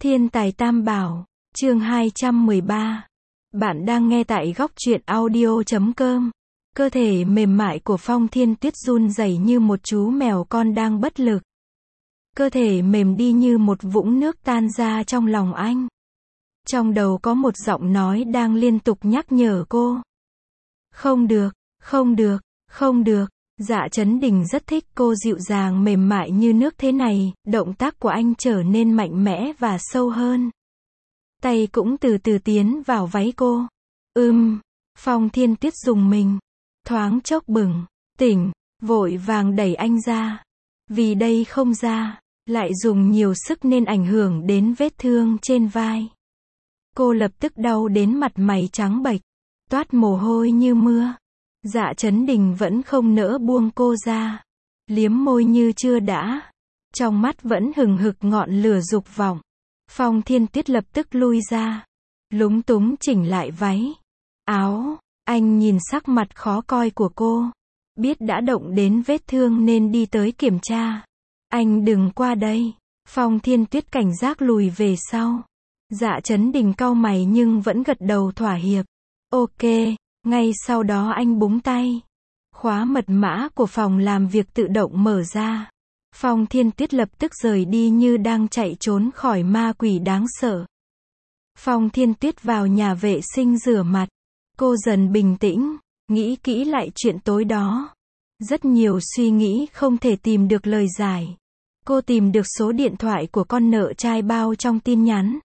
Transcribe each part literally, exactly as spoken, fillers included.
Thiên tài tam bảo, chương hai trăm mười ba. Bạn đang nghe tại góc truyện audio chấm com. Cơ thể mềm mại của Phong Thiên Tuyết run rẩy như một chú mèo con đang bất lực. Cơ thể mềm đi như một vũng nước tan ra trong lòng anh. Trong đầu có một giọng nói đang liên tục nhắc nhở cô. Không được, không được, không được. Dạ Chấn Đình rất thích cô dịu dàng mềm mại như nước thế này, động tác của anh trở nên mạnh mẽ và sâu hơn. Tay cũng từ từ tiến vào váy cô. Ưm, Phong Thiên Tuyết rùng mình, thoáng chốc bừng tỉnh, vội vàng đẩy anh ra. Vì đây không ra, lại dùng nhiều sức nên ảnh hưởng đến vết thương trên vai. Cô lập tức đau đến mặt mày trắng bệch, toát mồ hôi như mưa. Dạ Chấn Đình vẫn không nỡ buông cô ra, liếm môi như chưa đã, trong mắt vẫn hừng hực ngọn lửa dục vọng. Phong Thiên Tuyết lập tức lui ra, lúng túng chỉnh lại váy, áo. Anh nhìn sắc mặt khó coi của cô, biết đã động đến vết thương nên đi tới kiểm tra. Anh đừng qua đây. Phong Thiên Tuyết cảnh giác lùi về sau. Dạ Chấn Đình cau mày nhưng vẫn gật đầu thỏa hiệp. Ok. Ngay sau đó anh búng tay. Khóa mật mã của phòng làm việc tự động mở ra. Phong Thiên Tuyết lập tức rời đi như đang chạy trốn khỏi ma quỷ đáng sợ. Phong Thiên Tuyết vào nhà vệ sinh rửa mặt. Cô dần bình tĩnh, nghĩ kỹ lại chuyện tối đó. Rất nhiều suy nghĩ không thể tìm được lời giải. Cô tìm được số điện thoại của con nợ trai bao trong tin nhắn.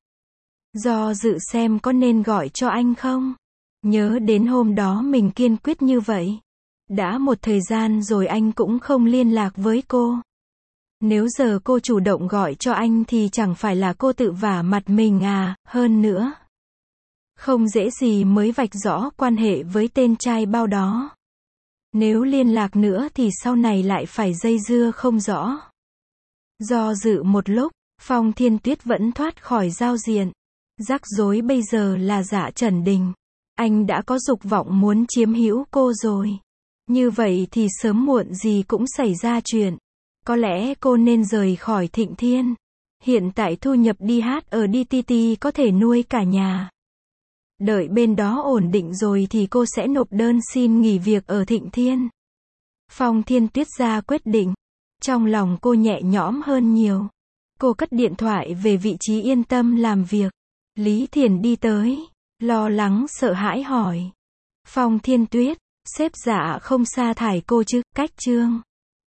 Do dự xem có nên gọi cho anh không? Nhớ đến hôm đó mình kiên quyết như vậy. Đã một thời gian rồi anh cũng không liên lạc với cô. Nếu giờ cô chủ động gọi cho anh thì chẳng phải là cô tự vả mặt mình à, hơn nữa. Không dễ gì mới vạch rõ quan hệ với tên trai bao đó. Nếu liên lạc nữa thì sau này lại phải dây dưa không rõ. Do dự một lúc, Phong Thiên Tuyết vẫn thoát khỏi giao diện. Rắc rối bây giờ là Dạ Chấn Đình. Anh đã có dục vọng muốn chiếm hữu cô rồi. Như vậy thì sớm muộn gì cũng xảy ra chuyện. Có lẽ cô nên rời khỏi Thịnh Thiên. Hiện tại thu nhập đi hát ở đê tê tê có thể nuôi cả nhà. Đợi bên đó ổn định rồi thì cô sẽ nộp đơn xin nghỉ việc ở Thịnh Thiên. Phong Thiên Tuyết ra quyết định. Trong lòng cô nhẹ nhõm hơn nhiều. Cô cất điện thoại về vị trí yên tâm làm việc. Lý Thiền đi tới, lo lắng sợ hãi hỏi. Phong Thiên Tuyết, sếp Dạ không sa thải cô chứ? Cách chương